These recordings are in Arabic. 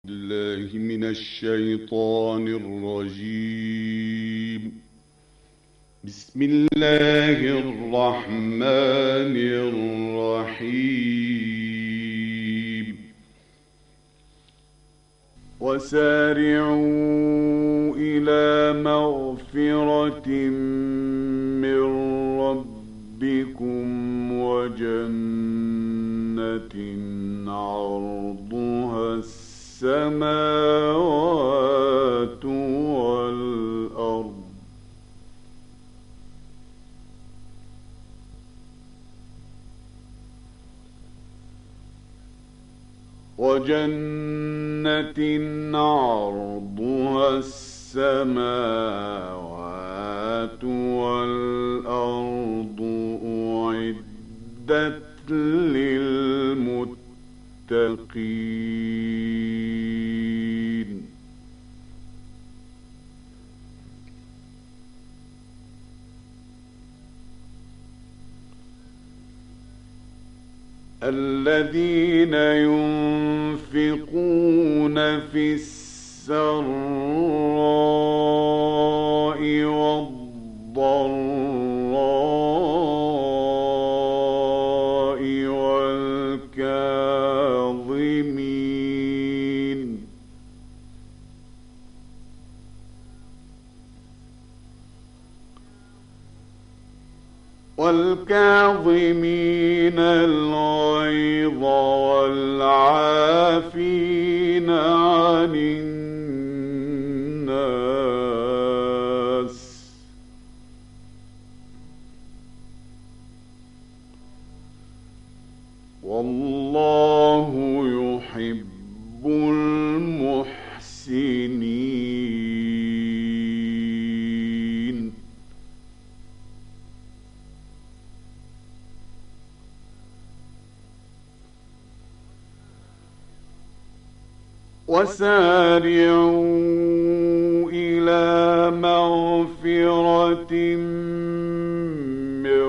الله من الشيطان الرجيم. بسم الله الرحمن الرحيم. وسارعوا إلى مغفرة من ربكم وجنة عرضها السماوات والأرض عرضها السماوات والأرض أعدت للمتقين. الذين ينفقون في السراء والضراء والكاظمين الغيظ والعافين عن الناس والله يحب المحسنين. وسارعوا إلى مغفرة من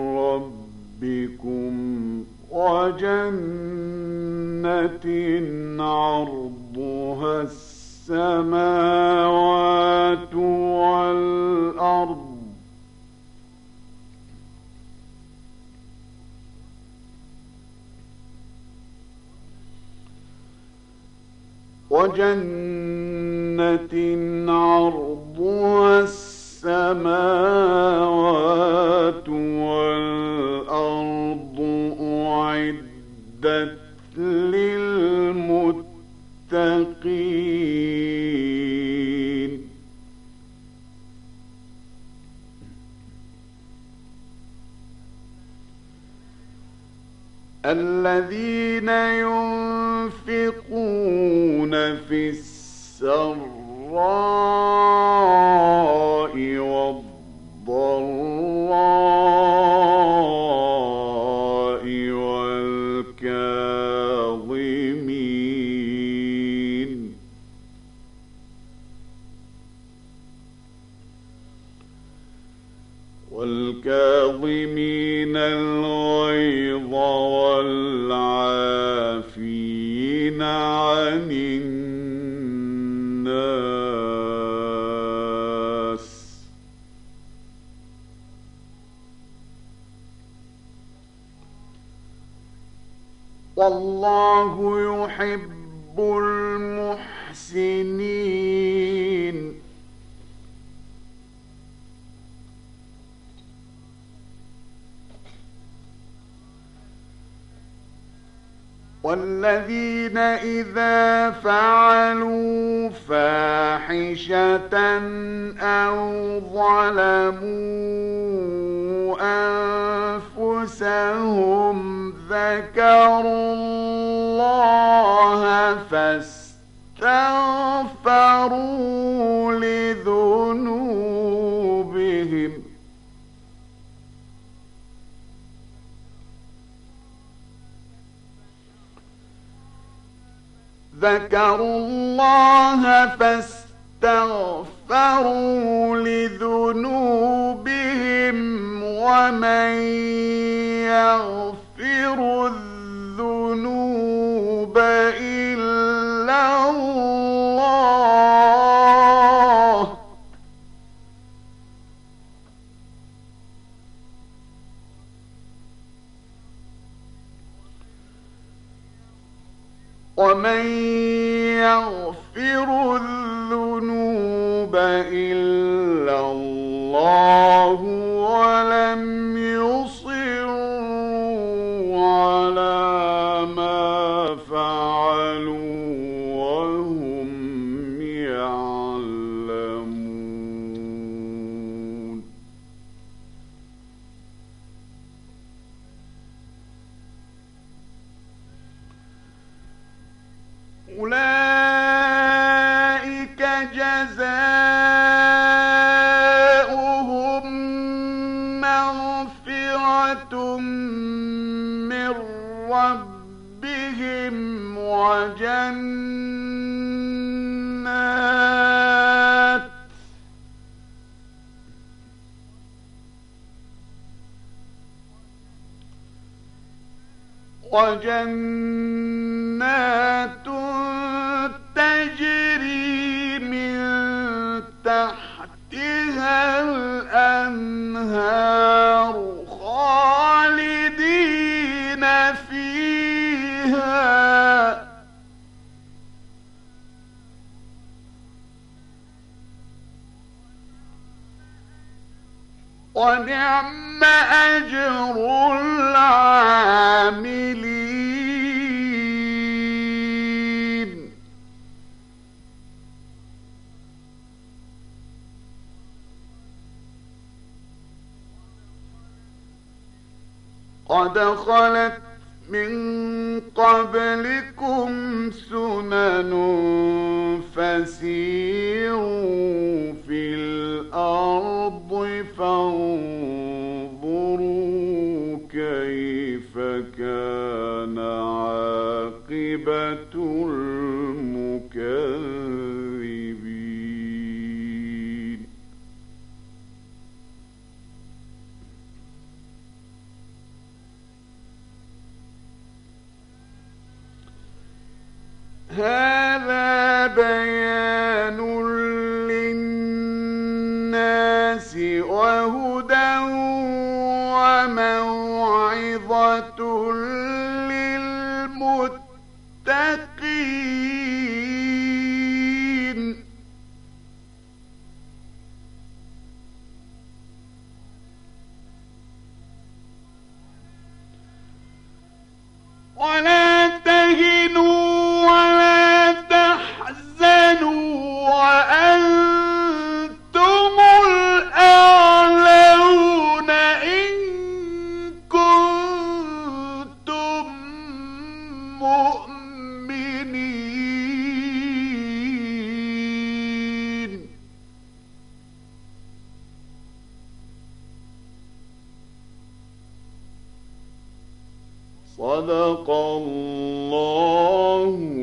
ربكم وجنة عرضها السماوات والأرض عرضها السماوات والأرض أعدت للمتقين. الذين ينفقون في السراء والضراء والكاظمين الغيظ والعافين عن الناس والله يحب المحسنين. والذين إذا فعلوا فاحشة أو ظلموا أنفسهم ذكروا الله فاستغفروا لذنوبهم ومن يغفر الذنوب إلا الله ومن يغفر الذنوب إلا الله ولم يصروا على ما فعلوا وهم يعلمون. أولئك جزاؤهم مغفرة من ربهم وجنات تجري من تحتها الأنهار خالدين فيها ونعم أجر العاملين. قد خلت من قبلكم سنن فسيروا في الأرض فانظروا كيف كان عاقبة المكذبين. هذا بيان للناس وهدى وموعظة للمتقين. ولا تهنوا ولا تحزنوا وأنتم الأعلون إن كنتم مؤمنين. صدق الله